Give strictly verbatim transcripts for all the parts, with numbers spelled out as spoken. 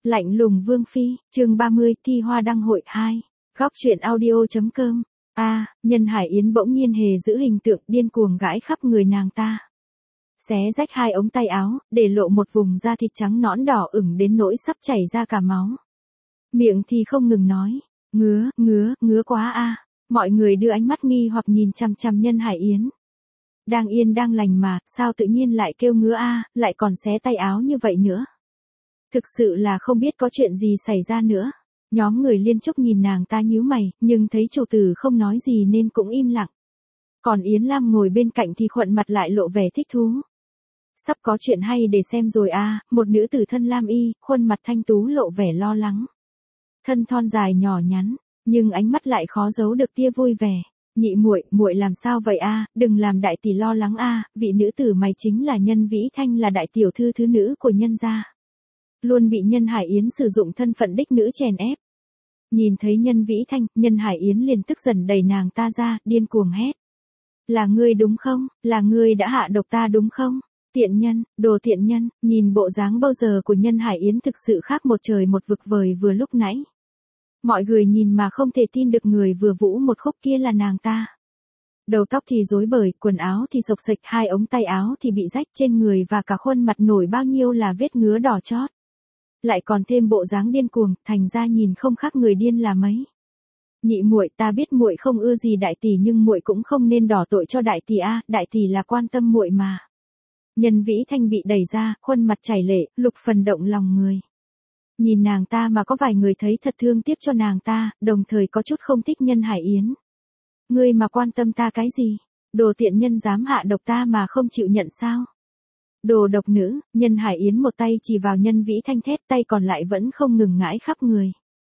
Lạnh lùng Vương Phi, chương ba mươi, thi hoa đăng hội hai. Góc truyện audio.com. A, à, Nhân Hải Yến bỗng nhiên hề giữ hình tượng điên cuồng gãi khắp người nàng ta. Xé rách hai ống tay áo, để lộ một vùng da thịt trắng nõn đỏ ửng đến nỗi sắp chảy ra cả máu. Miệng thì không ngừng nói, ngứa, ngứa, ngứa quá a. À. Mọi người đưa ánh mắt nghi hoặc nhìn chằm chằm Nhân Hải Yến. Đang yên đang lành mà, sao tự nhiên lại kêu ngứa a, à, lại còn xé tay áo như vậy nữa. Thực sự là không biết có chuyện gì xảy ra nữa. Nhóm người Liên Trúc nhìn nàng ta nhíu mày, nhưng thấy chủ tử không nói gì nên cũng im lặng. Còn Yến Lam ngồi bên cạnh thì khuận mặt lại lộ vẻ thích thú. Sắp có chuyện hay để xem rồi à, một nữ tử thân lam y, khuôn mặt thanh tú lộ vẻ lo lắng. Thân thon dài nhỏ nhắn, nhưng ánh mắt lại khó giấu được tia vui vẻ. Nhị muội, muội làm sao vậy a? À? Đừng làm đại tỷ lo lắng a, à, vị nữ tử mày chính là Nhân Vĩ Thanh, là đại tiểu thư thứ nữ của Nhân gia. Luôn bị Nhân Hải Yến sử dụng thân phận đích nữ chèn ép. Nhìn thấy Nhân Vĩ Thanh, Nhân Hải Yến liền tức giận đẩy nàng ta ra, điên cuồng hét. Là ngươi đúng không? Là ngươi đã hạ độc ta đúng không? Tiện nhân, đồ tiện nhân. Nhìn bộ dáng bao giờ của Nhân Hải Yến thực sự khác một trời một vực vời vừa lúc nãy. Mọi người nhìn mà không thể tin được người vừa vũ một khúc kia là nàng ta. Đầu tóc thì rối bời, quần áo thì xộc xệch, hai ống tay áo thì bị rách, trên người và cả khuôn mặt nổi bao nhiêu là vết ngứa đỏ chót. Lại còn thêm bộ dáng điên cuồng, thành ra nhìn không khác người điên là mấy. Nhị muội, ta biết muội không ưa gì đại tỷ, nhưng muội cũng không nên đỏ tội cho đại tỷ a, à, đại tỷ là quan tâm muội mà. Nhân Vĩ Thanh bị đẩy ra, khuôn mặt chảy lệ, lục phần động lòng người. Nhìn nàng ta mà có vài người thấy thật thương tiếc cho nàng ta, đồng thời có chút không thích Nhân Hải Yến. Ngươi mà quan tâm ta cái gì? Đồ tiện nhân dám hạ độc ta mà không chịu nhận sao? Đồ độc nữ. Nhân Hải Yến một tay chỉ vào Nhân Vĩ Thanh thét, tay còn lại vẫn không ngừng ngãi khắp người.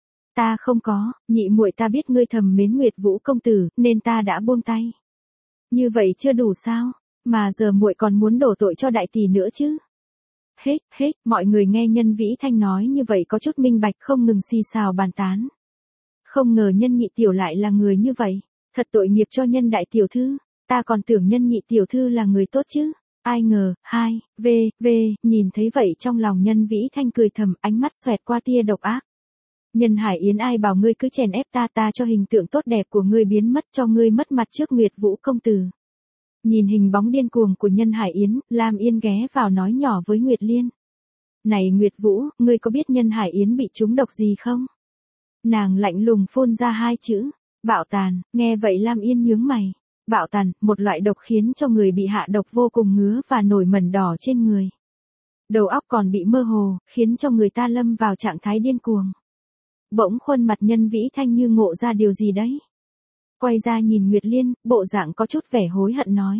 Ta không có, nhị muội, ta biết ngươi thầm mến Nguyệt Vũ công tử, nên ta đã buông tay. Như vậy chưa đủ sao? Mà giờ muội còn muốn đổ tội cho đại tỷ nữa chứ? Hết, hết, mọi người nghe Nhân Vĩ Thanh nói như vậy có chút minh bạch, không ngừng xì xào bàn tán. Không ngờ Nhân nhị tiểu lại là người như vậy. Thật tội nghiệp cho Nhân đại tiểu thư. Ta còn tưởng Nhân nhị tiểu thư là người tốt chứ. Ai ngờ, hai, v, v, nhìn thấy vậy trong lòng Nhân Vĩ Thanh cười thầm, ánh mắt xoẹt qua tia độc ác. Nhân Hải Yến, ai bảo ngươi cứ chèn ép ta, ta cho hình tượng tốt đẹp của ngươi biến mất, cho ngươi mất mặt trước Nguyệt Vũ công tử. Nhìn hình bóng điên cuồng của Nhân Hải Yến, Lam Yên ghé vào nói nhỏ với Nguyệt Liên. Này Nguyệt Vũ, ngươi có biết Nhân Hải Yến bị trúng độc gì không? Nàng lạnh lùng phun ra hai chữ, bạo tàn. Nghe vậy Lam Yên nhướng mày. Bạo tàn, một loại độc khiến cho người bị hạ độc vô cùng ngứa và nổi mẩn đỏ trên người. Đầu óc còn bị mơ hồ, khiến cho người ta lâm vào trạng thái điên cuồng. Bỗng khuôn mặt Nhân Vĩ Thanh như ngộ ra điều gì đấy. Quay ra nhìn Nguyệt Liên, bộ dạng có chút vẻ hối hận nói.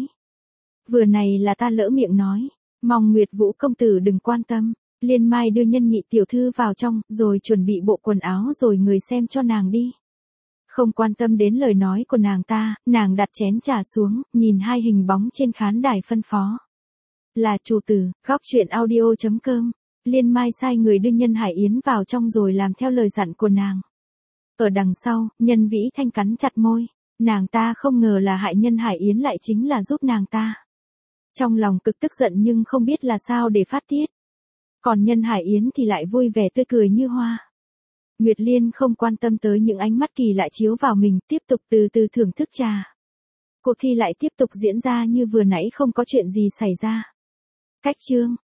Vừa này là ta lỡ miệng nói, mong Nguyệt Vũ công tử đừng quan tâm. Liên Mai đưa Nhân nhị tiểu thư vào trong, rồi chuẩn bị bộ quần áo rồi người xem cho nàng đi. Không quan tâm đến lời nói của nàng ta, nàng đặt chén trà xuống, nhìn hai hình bóng trên khán đài phân phó. Là chủ tử, góc truyện audio.com. Liên Mai sai người đưa Nhân Hải Yến vào trong rồi làm theo lời dặn của nàng. Ở đằng sau, Nhân Vĩ Thanh cắn chặt môi. Nàng ta không ngờ là hại Nhân Hải Yến lại chính là giúp nàng ta. Trong lòng cực tức giận nhưng không biết là sao để phát tiết. Còn Nhân Hải Yến thì lại vui vẻ tươi cười như hoa. Nguyệt Liên không quan tâm tới những ánh mắt kỳ lạ chiếu vào mình, tiếp tục từ từ thưởng thức trà. Cuộc thi lại tiếp tục diễn ra như vừa nãy, không có chuyện gì xảy ra. Cách chương.